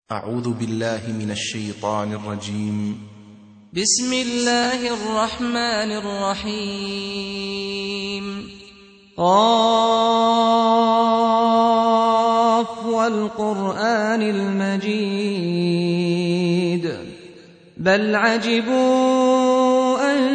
أعوذ بالله من الشيطان الرجيم. بسم الله الرحمن الرحيم. قاف والقرآن المجيد بل عجبوا أن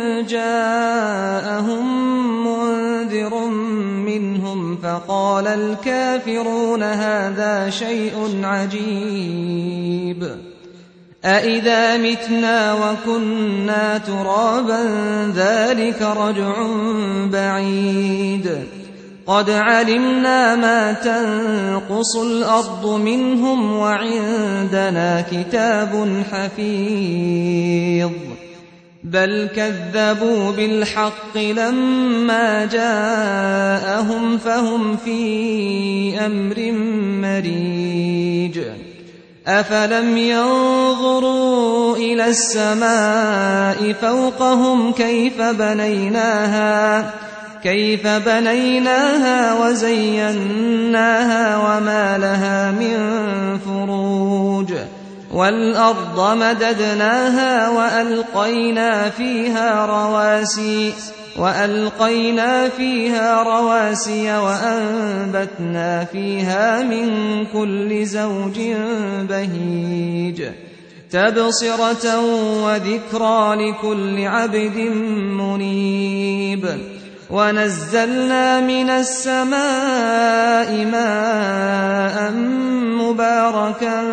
جاءهم منذر منهم فقال الكافرون هذا شيء عجيب أإذا متنا وكنا ترابا ذلك رجع بعيد قد علمنا ما تنقص الأرض منهم وعندنا كتاب حفيظ بل كذبوا بالحق لما جاءهم فهم في أمر مريج أفلم ينظروا إلى السماء فوقهم كيف بنيناها وزيناها وما لها من فروج والأرض مددناها وألقينا فيها رواسي وأنبتنا فيها من كل زوج بهيج تبصرة وذكرى لكل عبد منيب ونزلنا من السماء ماء مباركا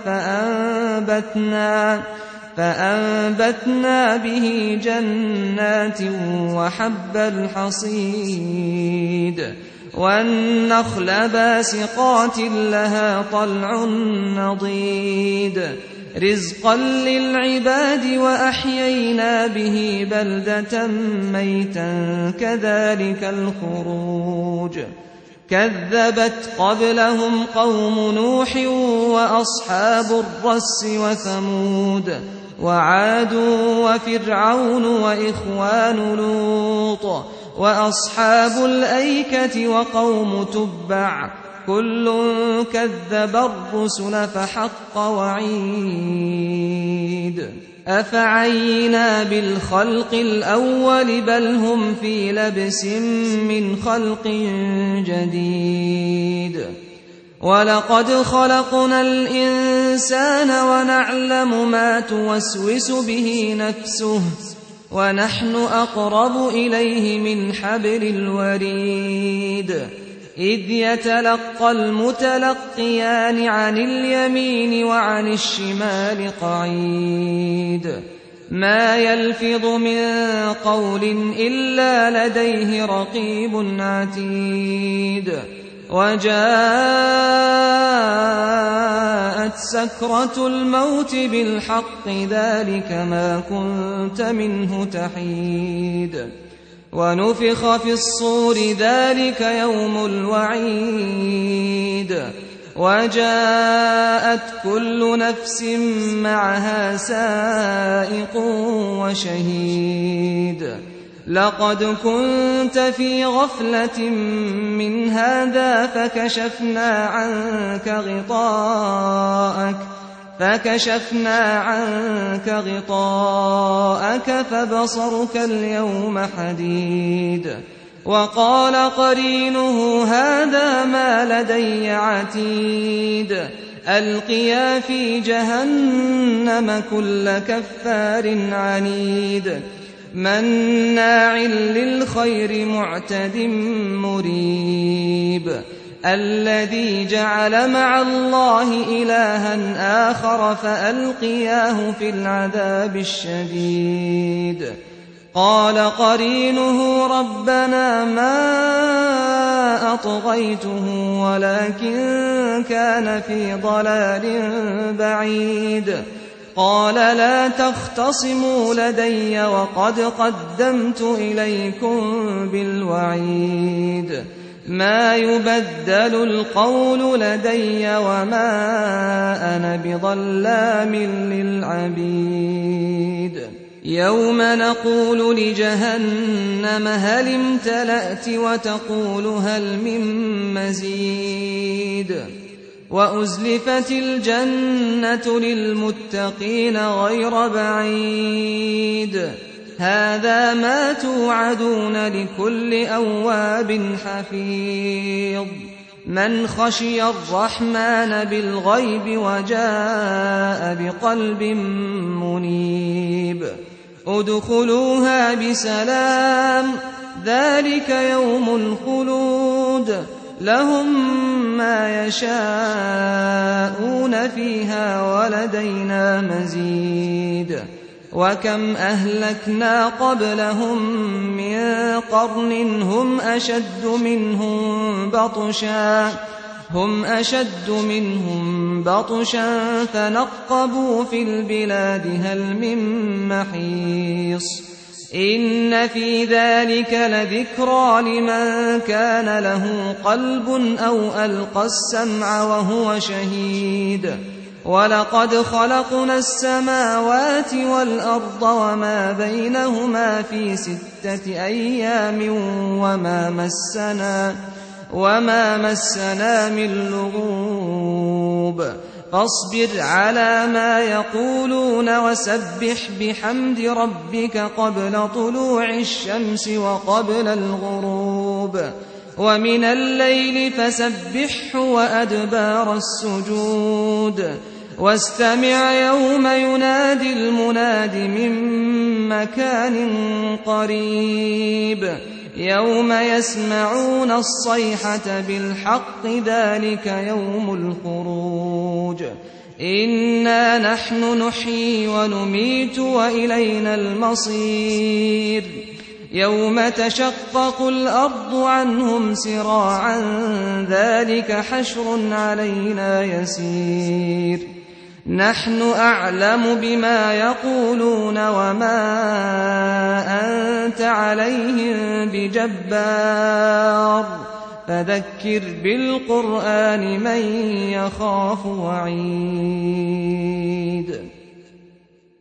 فأنبتنا به جنات وحب الحصيد والنخل باسقات لها طلع نضيد رزقا للعباد وأحيينا به بلدة ميتا كذلك الخروج كذبت قبلهم قوم نوح وأصحاب الرس وثمود وعاد وفرعون وإخوان لوط وأصحاب الأيكة وقوم تبع كل كذب الرسل فحق وعيد أفعينا بالخلق الأول بل هم في لبس من خلق جديد ولقد خلقنا الإنسان ونعلم ما توسوس به نفسه ونحن أقرب إليه من حبل الوريد إذ يتلقى المتلقيان عن اليمين وعن الشمال قعيد ما يلفظ من قول إلا لديه رقيب عتيد وجاءت سكرة الموت بالحق ذلك ما كنت منه تحيد ونفخ في الصور ذلك يوم الوعيد وجاءت كل نفس معها سائق وشهيد لقد كنت في غفلة من هذا فكشفنا عنك غطاءك فبصرك اليوم حديد وقال قرينه هذا ما لدي عتيد ألقيا في جهنم كل كفار عنيد مناع للخير معتد مريب الذي جعل مع الله إلها آخر فألقياه في العذاب الشديد قال قرينه ربنا ما أطغيته ولكن كان في ضلال بعيد قال لا تختصموا لدي وقد قدمت إليكم بالوعيد ما يبدل القول لدي وما أنا بظلام للعبيد يوم نقول لجهنم هل امتلأت وتقول هل من مزيد وأزلفت الجنة للمتقين غير بعيد هذا ما توعدون لكل أواب حفيظ من خشي الرحمن بالغيب وجاء بقلب منيب ادخلوها بسلام ذلك يوم الخلود لهم ما يشاءون فيها ولدينا مزيد وكم أهلكنا قبلهم من قرن هم أشد منهم بطشا فنقبوا في البلاد هل من محيص إن في ذلك لذكرى لمن كان له قلب أو ألقى السمع وهو شهيد ولقد خلقنا السماوات والأرض وما بينهما في 6 أيام وما مسنا من لغوب فاصبر على ما يقولون وسبح بحمد ربك قبل طلوع الشمس وقبل الغروب ومن الليل فسبحه وأدبار السجود واستمع يوم ينادي المناد من مكان قريب يوم يسمعون الصيحة بالحق ذلك يوم الخروج إنا نحن نحيي ونميت وإلينا المصير يوم تشقق الأرض عنهم سراعا ذلك حشر علينا يسير نحن أعلم بما يقولون وما أنت عليهم بجبار فذكر بالقرآن من يخاف وعيد